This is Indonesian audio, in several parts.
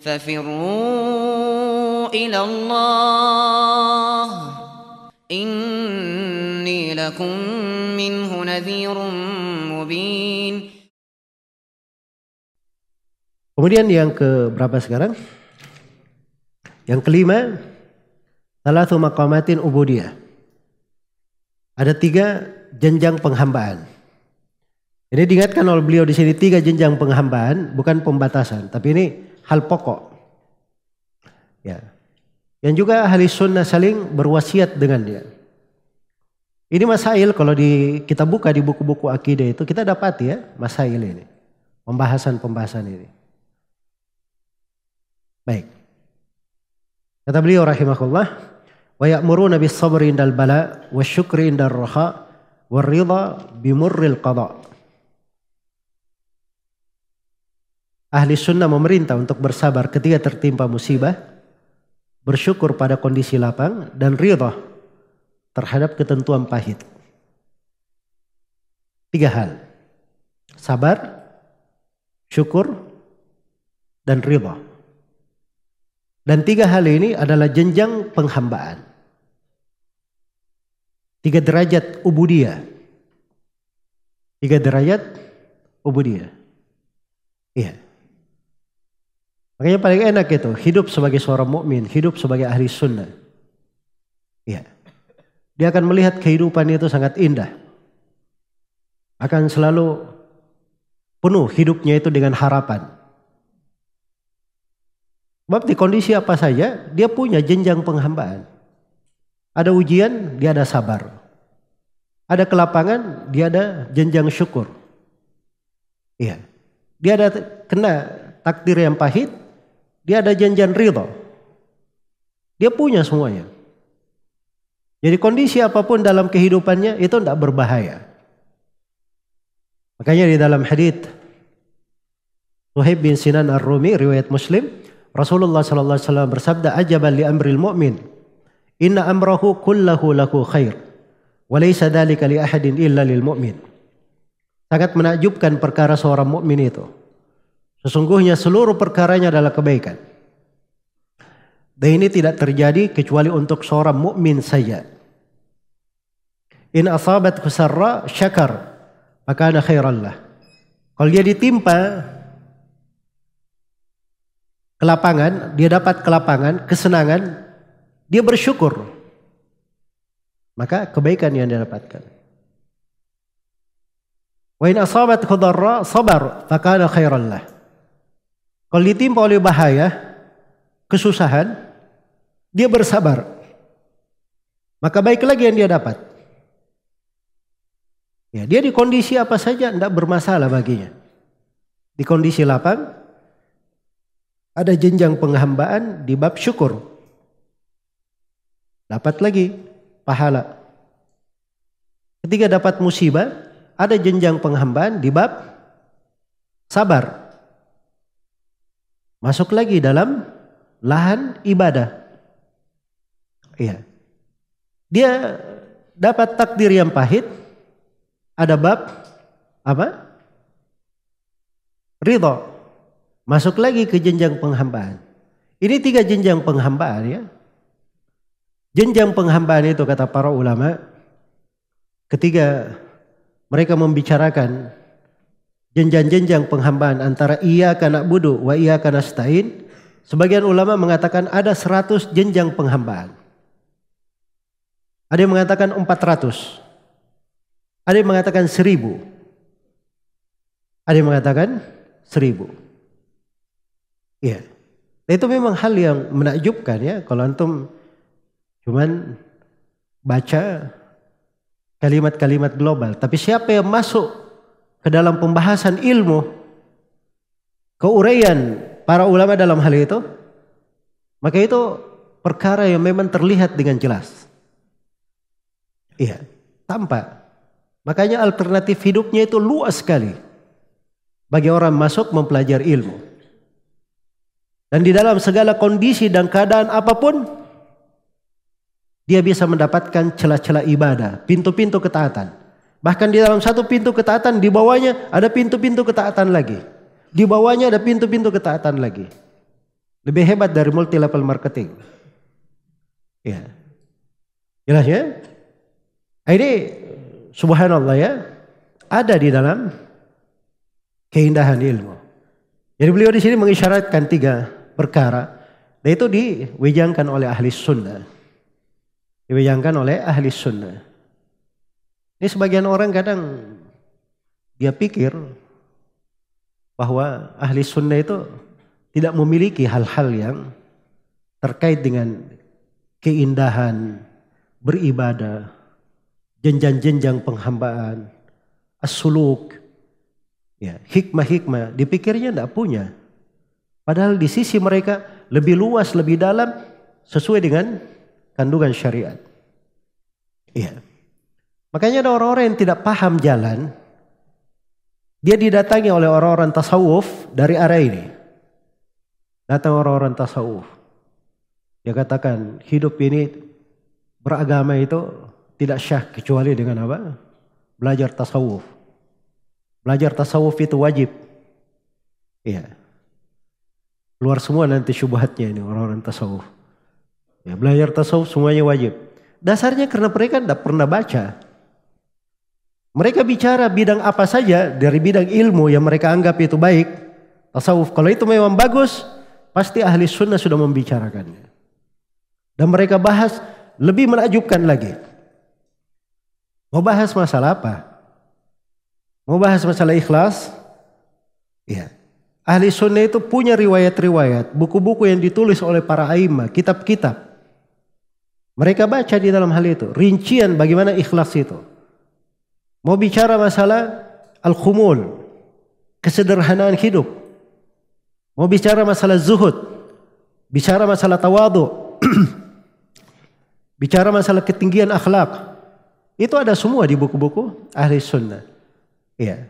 ففروا إلى الله إني لكم منه نذير مبين. Kemudian yang ke berapa sekarang? Yang kelima, Thalathu maqamatin ubudiyah. Ada 3 jenjang penghambaan. Ini diingatkan oleh beliau di sini 3 jenjang penghambaan, bukan pembatasan, tapi ini hal pokok. Ya. Yang juga ahli sunnah saling berwasiat dengan dia. Ini masail kalau kita buka di buku-buku akidah itu kita dapat ya masail ini. Pembahasan ini. Baik. Kata beliau rahimahullah, wa ya'muruna bis sabri indal bala wasyukri indar raha waridha bimurril qada. Ahli sunnah memerintah untuk bersabar ketika tertimpa musibah, bersyukur pada kondisi lapang, dan ridha terhadap ketentuan pahit. 3 hal. Sabar, syukur, dan ridha. Dan 3 hal ini adalah jenjang penghambaan. 3 derajat ubudiyah. 3 derajat ubudiyah. Iya. Makanya paling enak itu hidup sebagai seorang mukmin, hidup sebagai ahli sunnah. Iya. Dia akan melihat kehidupan itu sangat indah. Akan selalu penuh hidupnya itu dengan harapan. Sebab di kondisi apa saja dia punya jenjang penghambaan. Ada ujian, dia ada sabar. Ada kelapangan, dia ada jenjang syukur. Iya. Dia ada kena takdir yang pahit, dia ada jenjang ridha. Dia punya semuanya. Jadi kondisi apapun dalam kehidupannya itu tidak berbahaya. Makanya di dalam hadits Suhaib bin Sinan Ar-Rumi riwayat Muslim, Rasulullah sallallahu alaihi wasallam bersabda, ajaban li amril mu'min, inna amrahu kullahu lahu khair, wa laysa dzalika li ahadin illa lil mu'min. Sangat menakjubkan perkara seorang mukmin itu. Sesungguhnya seluruh perkaranya adalah kebaikan. Dan ini tidak terjadi kecuali untuk seorang mukmin saja. In asabathu sarra syakar, maka ana khairan lah. Kalau dia ditimpa kelapangan, dia dapat kelapangan, kesenangan, dia bersyukur, maka kebaikan yang dia dapatkan. Wa in asabathu dharra sabar, maka ana khairan lah. Kalau ditimpa oleh bahaya, kesusahan, dia bersabar, maka baik lagi yang dia dapat. Ya, dia di kondisi apa saja tidak bermasalah baginya. Di kondisi lapang, ada jenjang penghambaan di bab syukur. Dapat lagi pahala. Ketika dapat musibah, ada jenjang penghambaan di bab sabar. Masuk lagi dalam lahan ibadah. Iya. Dia dapat takdir yang pahit, ada bab apa? Ridha. Masuk lagi ke jenjang penghambaan. Ini 3 jenjang penghambaan ya. Jenjang penghambaan itu kata para ulama, ketika mereka membicarakan jenjang-jenjang penghambaan antara iyyaka na'budu wa iyyaka nasta'in, sebagian ulama mengatakan ada 100 jenjang penghambaan. Ada yang mengatakan 400. Ada yang mengatakan 1000. Ada yang mengatakan 1000. Iya. Nah, itu memang hal yang menakjubkan ya kalau antum cuman baca kalimat-kalimat global. Tapi siapa yang masuk ke dalam pembahasan ilmu, keuraian para ulama dalam hal itu, maka itu perkara yang memang terlihat dengan jelas. Iya, tampak. Makanya alternatif hidupnya itu luas sekali bagi orang masuk mempelajari ilmu. Dan di dalam segala kondisi dan keadaan apapun, dia bisa mendapatkan celah-celah ibadah, pintu-pintu ketaatan. Bahkan di dalam satu pintu ketaatan, di bawahnya ada pintu-pintu ketaatan lagi. Di bawahnya ada pintu-pintu ketaatan lagi. Lebih hebat dari multi level marketing. Ya. Jelas ya? Ini subhanallah ya, ada di dalam keindahan ilmu. Jadi beliau di sini mengisyaratkan 3 perkara, dan itu diwejangkan oleh ahli sunnah. Diwejangkan oleh ahli sunnah. Ini sebagian orang kadang dia pikir bahwa ahli sunnah itu tidak memiliki hal-hal yang terkait dengan keindahan beribadah, jenjang-jenjang penghambaan, as-suluk, ya, hikmah-hikmah, dipikirnya tidak punya. Padahal di sisi mereka lebih luas, lebih dalam, sesuai dengan kandungan syariat. Iya. Makanya ada orang-orang yang tidak paham jalan, dia didatangi oleh orang-orang tasawuf dari arah ini. Datang orang-orang tasawuf. Dia katakan hidup ini beragama itu tidak syah kecuali dengan apa? Belajar tasawuf. Belajar tasawuf itu wajib. Iya. Keluar semua nanti syubhatnya ini orang-orang tasawuf. Ya, belajar tasawuf semuanya wajib. Dasarnya karena mereka tidak pernah baca. Mereka bicara bidang apa saja dari bidang ilmu yang mereka anggap itu baik. Tasawuf kalau itu memang bagus, pasti ahli sunnah sudah membicarakannya. Dan mereka bahas lebih menakjubkan lagi. Mau bahas masalah apa? Mau bahas masalah ikhlas? Iya. Ahli sunnah itu punya riwayat-riwayat, buku-buku yang ditulis oleh para a'immah, kitab-kitab. Mereka baca di dalam hal itu, rincian bagaimana ikhlas itu. Mau bicara masalah al-khumul, kesederhanaan hidup. Mau bicara masalah zuhud, bicara masalah tawadhu, bicara masalah ketinggian akhlak. Itu ada semua di buku-buku ahli sunnah. Iya.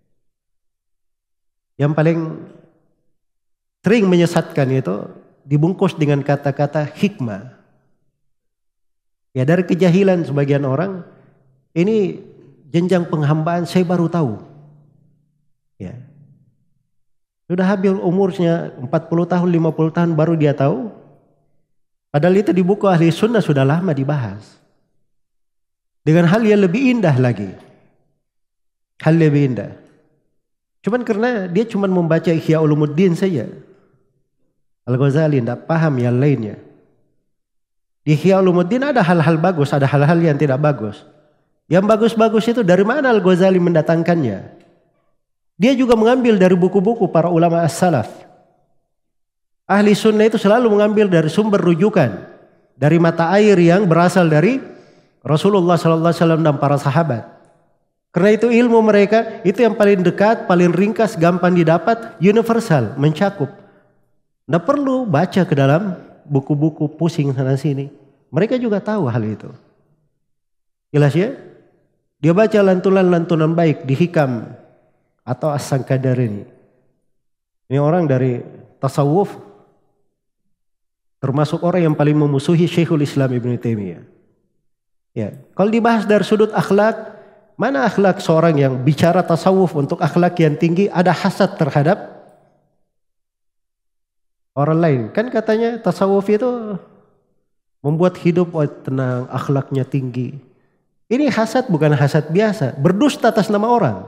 Yang paling sering menyesatkan itu dibungkus dengan kata-kata hikmah. Ya, dari kejahilan sebagian orang, ini jenjang penghambaan saya baru tahu. Ya. Sudah habis umurnya 40 tahun, 50 tahun baru dia tahu. Padahal itu di buku ahli sunnah sudah lama dibahas. Dengan hal yang lebih indah lagi. Hal lebih indah. Cuman karena dia cuma membaca Ihya Ulumuddin saja. Al-Ghazali tidak paham yang lainnya. Di Ihya Ulumuddin ada hal-hal bagus, ada hal-hal yang tidak bagus. Yang bagus-bagus itu dari mana Al-Ghazali mendatangkannya? Dia juga mengambil dari buku-buku para ulama as-salaf. Ahli sunnah itu selalu mengambil dari sumber rujukan. Dari mata air yang berasal dari Rasulullah SAW dan para sahabat. Karena itu ilmu mereka itu yang paling dekat, paling ringkas, gampang didapat, universal, mencakup. Tidak perlu baca ke dalam buku-buku pusing sana sini. Mereka juga tahu hal itu. Jelas ya? Dia baca lantunan-lantunan baik di Hikam atau As-Sankadarini. Ini orang dari tasawuf, termasuk orang yang paling memusuhi Syekhul Islam Ibn Taimiyah. Ya, kalau dibahas dari sudut akhlak, mana akhlak seorang yang bicara tasawuf untuk akhlak yang tinggi ada hasad terhadap orang lain? Kan katanya tasawuf itu membuat hidup tenang, akhlaknya tinggi. Ini hasad bukan hasad biasa, berdusta atas nama orang.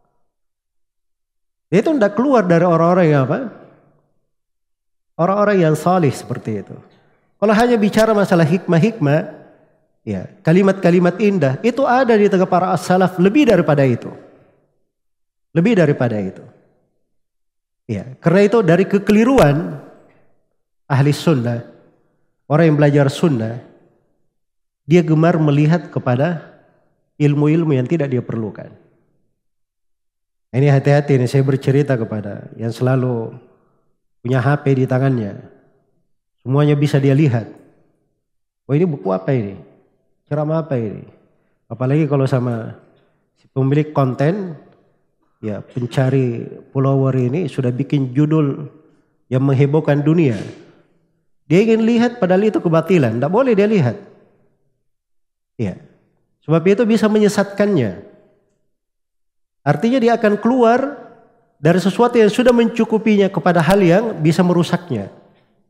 Itu tidak keluar dari orang-orang yang apa? Orang-orang yang salih seperti itu. Kalau hanya bicara masalah hikmah-hikmah, ya, kalimat-kalimat indah itu ada di tengah para as-salaf lebih daripada itu. Lebih daripada itu. Ya, karena itu dari kekeliruan ahli sunnah, orang yang belajar sunnah, dia gemar melihat kepada ilmu-ilmu yang tidak dia perlukan. Ini hati-hati nih, saya bercerita kepada yang selalu punya HP di tangannya. Semuanya bisa dia lihat. Oh, ini buku apa ini? Ceramah apa ini? Apalagi kalau sama si pemilik konten, ya pencari follower ini sudah bikin judul yang menghebohkan dunia. Dia ingin lihat padahal itu kebatilan, tidak boleh dia lihat. Ya, sebab itu bisa menyesatkannya. Artinya dia akan keluar dari sesuatu yang sudah mencukupinya kepada hal yang bisa merusaknya.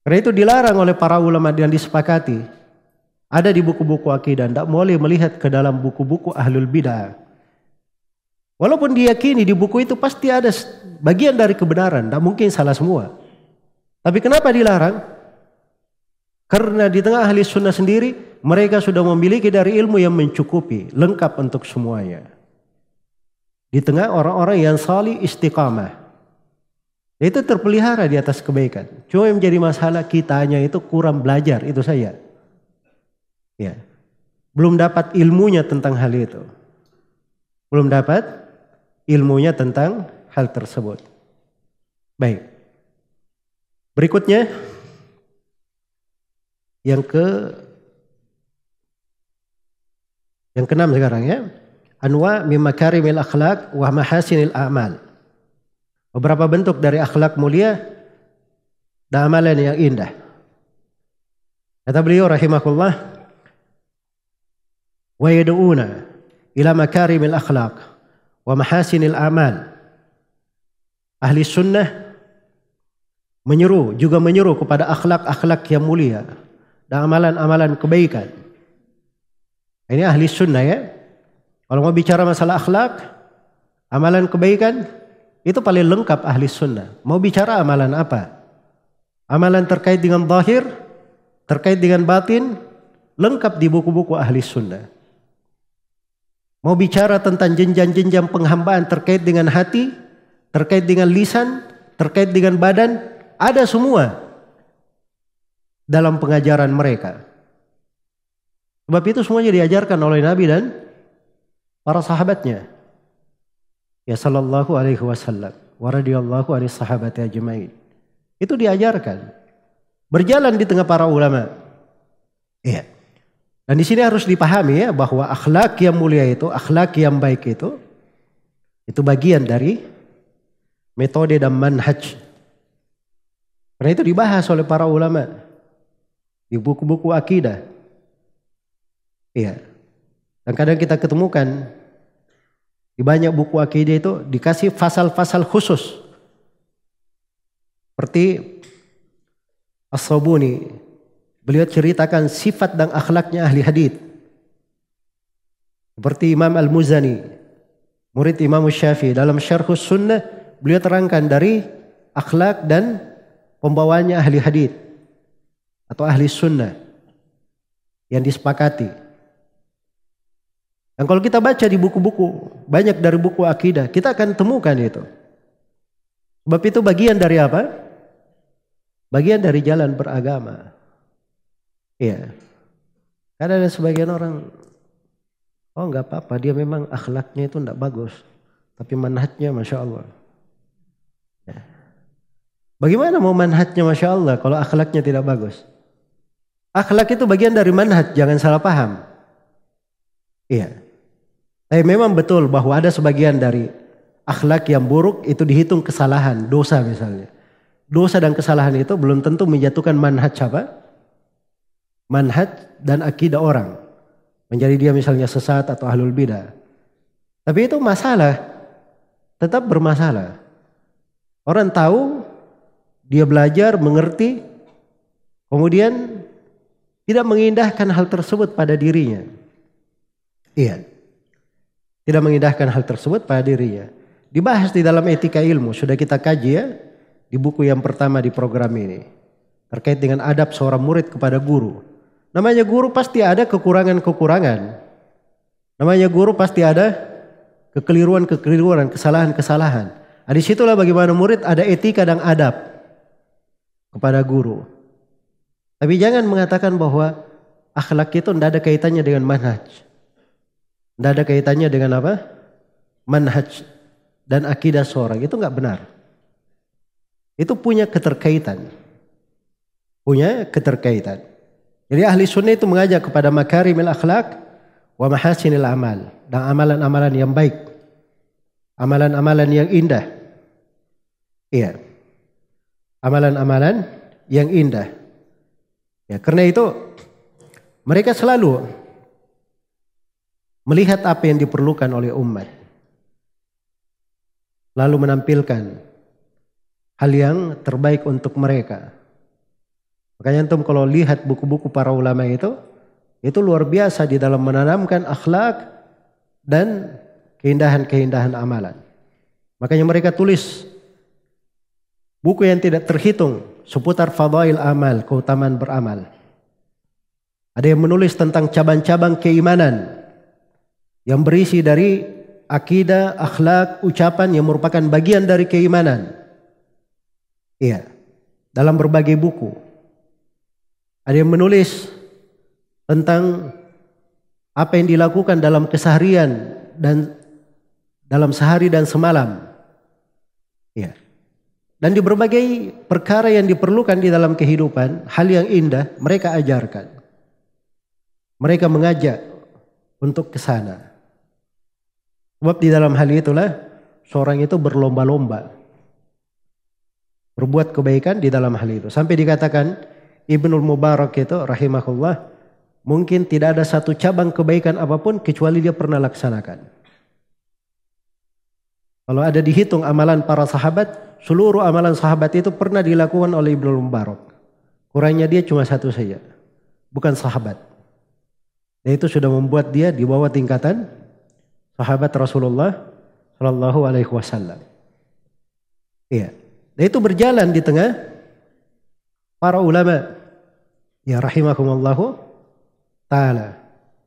Karena itu dilarang oleh para ulama dan disepakati. Ada di buku-buku akidah, tidak boleh melihat ke dalam buku-buku ahlul bidah. Walaupun diyakini di buku itu pasti ada bagian dari kebenaran, tidak mungkin salah semua. Tapi kenapa dilarang? Karena di tengah ahli sunnah sendiri, mereka sudah memiliki dari ilmu yang mencukupi, lengkap untuk semuanya. Di tengah orang-orang yang salih istiqamah. Itu terpelihara di atas kebaikan. Cuma yang menjadi masalah kitanya itu kurang belajar, itu saja. Ya. Belum dapat ilmunya tentang hal itu. Belum dapat ilmunya tentang hal tersebut. Baik. Berikutnya yang keenam sekarang ya. Anwa min makarimil akhlaq wa mahasinil a'mal. Beberapa bentuk dari akhlak mulia dan amalan yang indah. Kata beliau rahimahullah, wa yad'una ila makarimil akhlaq wa mahasinil a'mal. Ahli sunnah juga menyeru kepada akhlak-akhlak yang mulia dan amalan-amalan kebaikan. Ini ahli sunnah ya. Kalau mau bicara masalah akhlak, amalan kebaikan, itu paling lengkap ahli sunnah. Mau bicara amalan apa? Amalan terkait dengan zahir, terkait dengan batin, lengkap di buku-buku ahli sunnah. Mau bicara tentang jenjang-jenjang penghambaan terkait dengan hati, terkait dengan lisan, terkait dengan badan, ada semua dalam pengajaran mereka. Sebab itu semuanya diajarkan oleh Nabi dan para sahabatnya. Ya sallallahu alaihi wasallam wa radhiyallahu anhi sahabati ajmain. Itu diajarkan. Berjalan di tengah para ulama. Iya. Dan di sini harus dipahami ya bahwa akhlak yang mulia itu, akhlak yang baik itu bagian dari metode dan manhaj. Karena itu dibahas oleh para ulama di buku-buku akidah. Iya. Dan kadang kita ketemukan di banyak buku akidah itu dikasih fasal-fasal khusus. Seperti As-Sabuni, beliau ceritakan sifat dan akhlaknya ahli hadits. Seperti Imam Al-Muzani, murid Imam Syafi'i, dalam Syarhus Sunnah beliau terangkan dari akhlak dan pembawaannya ahli hadits atau ahli sunnah yang disepakati. Dan kalau kita baca di buku-buku, banyak dari buku akidah, kita akan temukan itu. Sebab itu bagian dari apa? Bagian dari jalan beragama. Iya. Karena ada sebagian orang, oh enggak apa-apa, dia memang akhlaknya itu enggak bagus. Tapi manhajnya Masya Allah. Ya. Bagaimana mau manhajnya Masya Allah kalau akhlaknya tidak bagus? Akhlak itu bagian dari manhaj, jangan salah paham. Iya. Tapi memang betul bahwa ada sebagian dari akhlak yang buruk itu dihitung kesalahan, dosa misalnya. Dosa dan kesalahan itu belum tentu menjatuhkan manhaj apa? Manhaj dan akidah orang. Menjadi dia misalnya sesat atau ahlul bidah. Tapi itu masalah, tetap bermasalah. Orang tahu, dia belajar, mengerti, kemudian tidak mengindahkan hal tersebut pada dirinya. Iya. Tidak mengindahkan hal tersebut pada dirinya. Dibahas di dalam etika ilmu. Sudah kita kaji ya. Di buku yang pertama di program ini. Terkait dengan adab seorang murid kepada guru. Namanya guru pasti ada kekurangan-kekurangan. Namanya guru pasti ada kekeliruan-kekeliruan, kesalahan-kesalahan. Nah, disitulah bagaimana murid ada etika dan adab kepada guru. Tapi jangan mengatakan bahwa akhlak itu tidak ada kaitannya dengan manhaj. Tidak ada kaitannya dengan apa? Manhaj dan akidah seorang. Itu enggak benar. Itu punya keterkaitan. Punya keterkaitan. Jadi ahli sunnah itu mengajak kepada makarimil akhlak wa mahasinil amal. Dan amalan-amalan yang baik. Amalan-amalan yang indah. Iya. Amalan-amalan yang indah. Ya, karena itu mereka selalu melihat apa yang diperlukan oleh umat. Lalu menampilkan hal yang terbaik untuk mereka. Makanya antum kalau lihat buku-buku para ulama itu luar biasa di dalam menanamkan akhlak dan keindahan-keindahan amalan. Makanya mereka tulis buku yang tidak terhitung seputar fadail amal, keutamaan beramal. Ada yang menulis tentang cabang-cabang keimanan yang berisi dari akidah, akhlak, ucapan yang merupakan bagian dari keimanan. Iya, dalam berbagai buku. Ada yang menulis tentang apa yang dilakukan dalam keseharian dan dalam sehari dan semalam. Iya. Dan di berbagai perkara yang diperlukan di dalam kehidupan, hal yang indah mereka ajarkan. Mereka mengajak untuk ke sana. Sebab di dalam hal itulah seorang itu berlomba-lomba berbuat kebaikan di dalam hal itu. Sampai dikatakan Ibnul Mubarak itu rahimahullah, mungkin tidak ada satu cabang kebaikan apapun kecuali dia pernah laksanakan. Kalau ada dihitung amalan para sahabat, seluruh amalan sahabat itu pernah dilakukan oleh Ibnul Mubarak. Kurangnya dia cuma satu saja, bukan sahabat. Dan itu sudah membuat dia di bawah tingkatan sahabat Rasulullah Shallallahu Alaihi Wasallam. Iya. Dan itu berjalan di tengah para ulama. Ya rahimakumullahu ta'ala.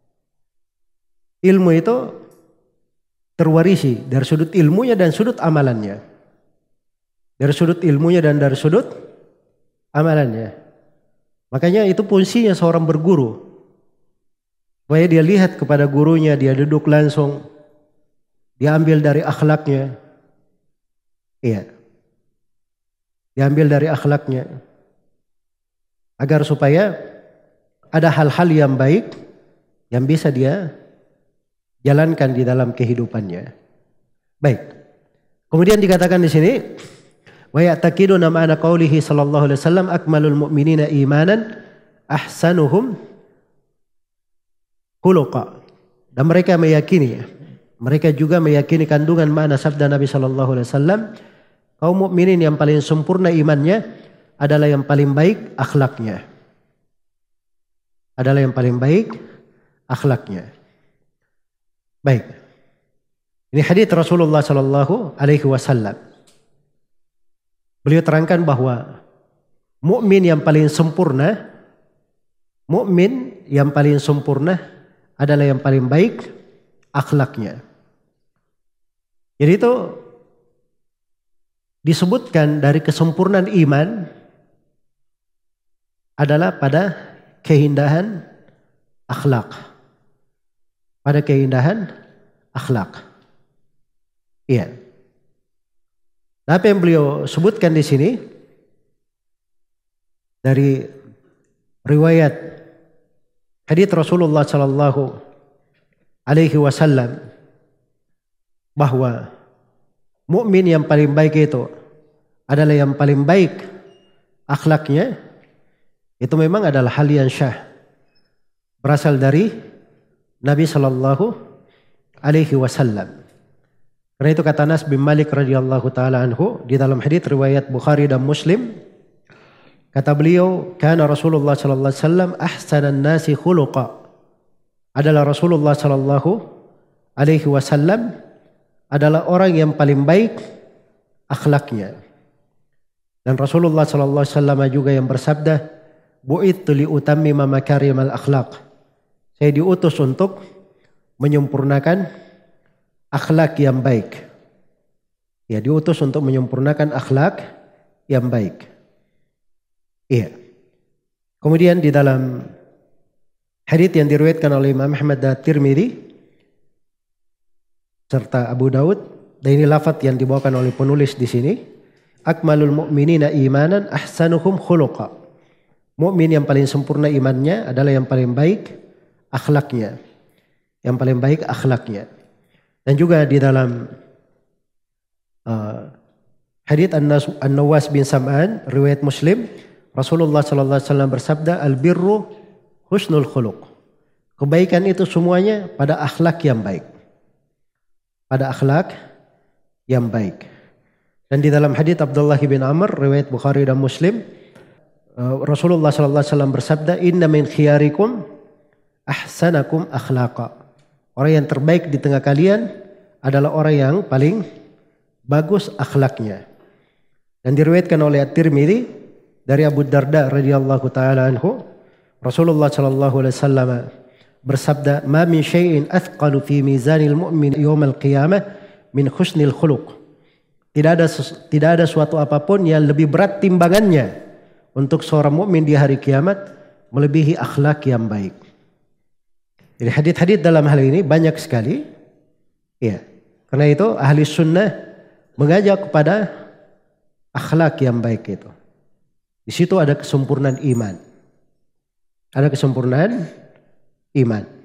Ilmu itu terwarisi dari sudut ilmunya dan sudut amalannya. Dari sudut ilmunya dan dari sudut amalannya. Makanya itu fungsinya seorang berguru. Supaya dia lihat kepada gurunya, dia duduk langsung. Dia ambil dari akhlaknya. Iya. Diambil dari akhlaknya. Agar supaya ada hal-hal yang baik yang bisa dia jalankan di dalam kehidupannya. Baik. Kemudian dikatakan di sini, wa ya'taqiduna ma'ana qaulihi sallallahu alaihi wasallam akmalul mu'minina imanan ahsanuhum khuluqa. Dan mereka meyakini, mereka juga meyakini kandungan makna sabda Nabi sallallahu alaihi wasallam, kaum mukminin yang paling sempurna imannya adalah yang paling baik akhlaknya. Adalah yang paling baik akhlaknya. Baik. Ini hadits Rasulullah sallallahu alaihi wasallam. Beliau terangkan bahwa mukmin yang paling sempurna, mukmin yang paling sempurna adalah yang paling baik akhlaknya. Jadi itu disebutkan dari kesempurnaan iman adalah pada keindahan akhlak. Pada keindahan akhlak. Iya. Apa yang beliau sebutkan di sini dari riwayat hadits Rasulullah sallallahu alaihi wasallam bahwa mukmin yang paling baik itu adalah yang paling baik akhlaknya, itu memang adalah hal yang syah, berasal dari Nabi sallallahu alaihi wasallam. Karena itu kata Anas bin Malik radhiyallahu taala anhu di dalam hadits riwayat Bukhari dan Muslim, kata beliau, kana Rasulullah sallallahu alaihi wasallam ahsanan nasi khuluqa. Adalah Rasulullah sallallahu alaihi wasallam adalah orang yang paling baik akhlaknya. Dan Rasulullah sallallahu alaihi wasallam juga yang bersabda, bu'ittu li utammima makarimal akhlaq. Saya diutus untuk menyempurnakan akhlak yang baik. Ya, diutus untuk menyempurnakan akhlak yang baik. Iya. Kemudian di dalam hadits yang diriwayatkan oleh Imam Ahmad dan Tirmidzi serta Abu Daud, dan ini lafaz yang dibawakan oleh penulis di sini, akmalul mu'minina imanan ahsanuhum khuluqa. Mukmin yang paling sempurna imannya adalah yang paling baik akhlaknya. Yang paling baik akhlaknya. Dan juga di dalam hadits An-Nawas bin Sam'an riwayat Muslim, Rasulullah sallallahu alaihi wasallam bersabda, al-birru husnul khuluq. Kebaikan itu semuanya pada akhlak yang baik. Pada akhlak yang baik. Dan di dalam hadits Abdullah bin Amr riwayat Bukhari dan Muslim, Rasulullah sallallahu alaihi wasallam bersabda, "Inna min khiyarikum ahsanakum akhlaqa." Orang yang terbaik di tengah kalian adalah orang yang paling bagus akhlaknya. Dan diriwayatkan oleh At-Tirmidzi dari Abu Darda radhiyallahu taala anhu, Rasulullah sallallahu alaihi wasallam bersabda, "Ma min syai'in athqalu fi mizanil mu'min yaumal qiyamah min husnil khuluq." Tidak ada suatu apapun yang lebih berat timbangannya untuk seorang mukmin di hari kiamat melebihi akhlak yang baik. Jadi hadits-hadits dalam hal ini banyak sekali. Ya. Karena itu ahli sunnah mengajak kepada akhlak yang baik itu. Di situ ada kesempurnaan iman. Ada kesempurnaan iman.